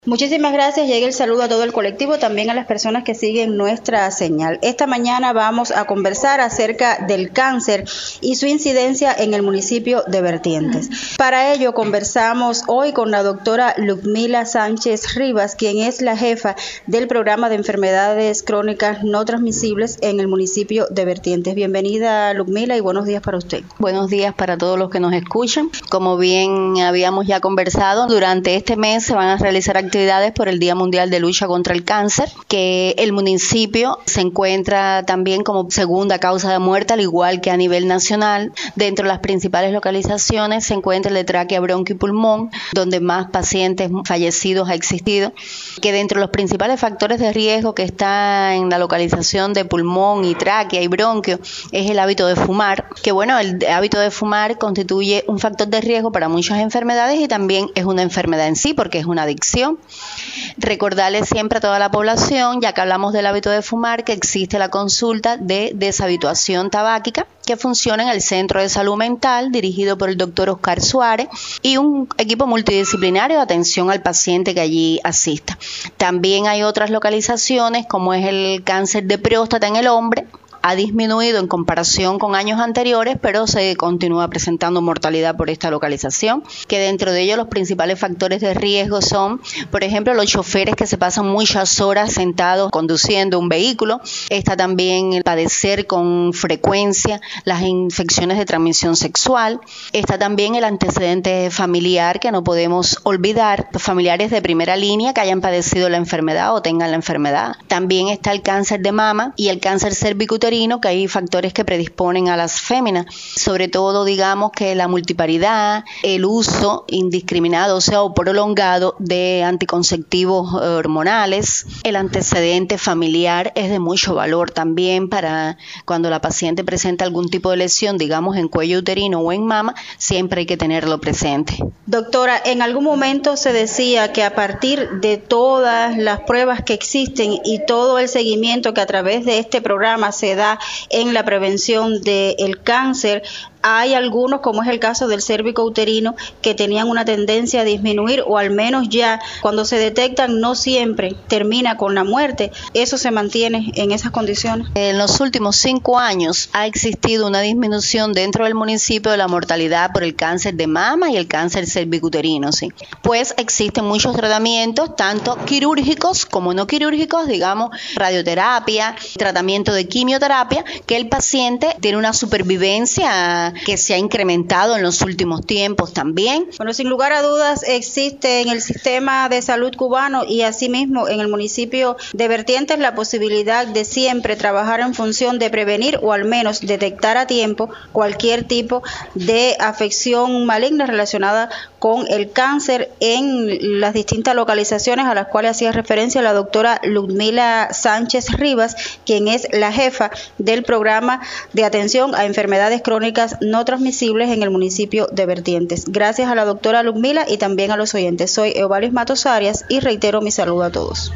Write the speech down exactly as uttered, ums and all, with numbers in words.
Muchísimas gracias. Llega el saludo a todo el colectivo, también a las personas que siguen nuestra señal. Esta mañana vamos a conversar acerca del cáncer y su incidencia en el municipio de Vertientes. Para ello conversamos hoy con la doctora Ludmila Sánchez Rivas, quien es la jefa del programa de enfermedades crónicas no transmisibles en el municipio de Vertientes. Bienvenida, Ludmila, y buenos días para usted. Buenos días para todos los que nos escuchan. Como bien habíamos ya conversado, durante este mes se van a realizar actividades actividades por el Día Mundial de Lucha contra el Cáncer, que el municipio se encuentra también como segunda causa de muerte, al igual que a nivel nacional. Dentro de las principales localizaciones se encuentra el de tráquea, bronquio y pulmón, donde más pacientes fallecidos ha existido, que dentro de los principales factores de riesgo que está en la localización de pulmón y tráquea y bronquio es el hábito de fumar, que bueno, el hábito de fumar constituye un factor de riesgo para muchas enfermedades y también es una enfermedad en sí porque es una adicción. Recordarles siempre a toda la población, ya que hablamos del hábito de fumar, que existe la consulta de deshabituación tabáquica que funciona en el Centro de Salud Mental dirigido por el doctor Oscar Suárez y un equipo multidisciplinario de atención al paciente que allí asista. También hay otras localizaciones como es el cáncer de próstata en el hombre. Ha disminuido en comparación con años anteriores, pero se continúa presentando mortalidad por esta localización, que dentro de ellos los principales factores de riesgo son, por ejemplo, los choferes que se pasan muchas horas sentados conduciendo un vehículo. Está también el padecer con frecuencia las infecciones de transmisión sexual. Está también el antecedente familiar que no podemos olvidar, familiares de primera línea que hayan padecido la enfermedad o tengan la enfermedad. También está el cáncer de mama y el cáncer cervicuterino, que hay factores que predisponen a las féminas, sobre todo digamos que la multiparidad, el uso indiscriminado, o sea, o prolongado de anticonceptivos hormonales. El antecedente familiar es de mucho valor también para cuando la paciente presenta algún tipo de lesión, digamos en cuello uterino o en mama, siempre hay que tenerlo presente. Doctora, en algún momento se decía que a partir de todas las pruebas que existen y todo el seguimiento que a través de este programa se da en la prevención del cáncer, hay algunos, como es el caso del cérvico uterino, que tenían una tendencia a disminuir, o al menos ya cuando se detectan no siempre termina con la muerte. ¿Eso se mantiene en esas condiciones? En los últimos cinco años ha existido una disminución dentro del municipio de la mortalidad por el cáncer de mama y el cáncer cervicuterino, ¿sí? Pues existen muchos tratamientos, tanto quirúrgicos como no quirúrgicos, digamos radioterapia, tratamiento de quimioterapia, que el paciente tiene una supervivencia que se ha incrementado en los últimos tiempos también. Bueno, sin lugar a dudas existe en el sistema de salud cubano y asimismo en el municipio de Vertientes la posibilidad de siempre trabajar en función de prevenir o al menos detectar a tiempo cualquier tipo de afección maligna relacionada con el cáncer en las distintas localizaciones a las cuales hacía referencia la doctora Ludmila Sánchez Rivas, quien es la jefa del programa de atención a enfermedades crónicas no transmisibles en el municipio de Vertientes. Gracias a la doctora Ludmila y también a los oyentes. Soy Eovalis Matos Arias y reitero mi saludo a todos.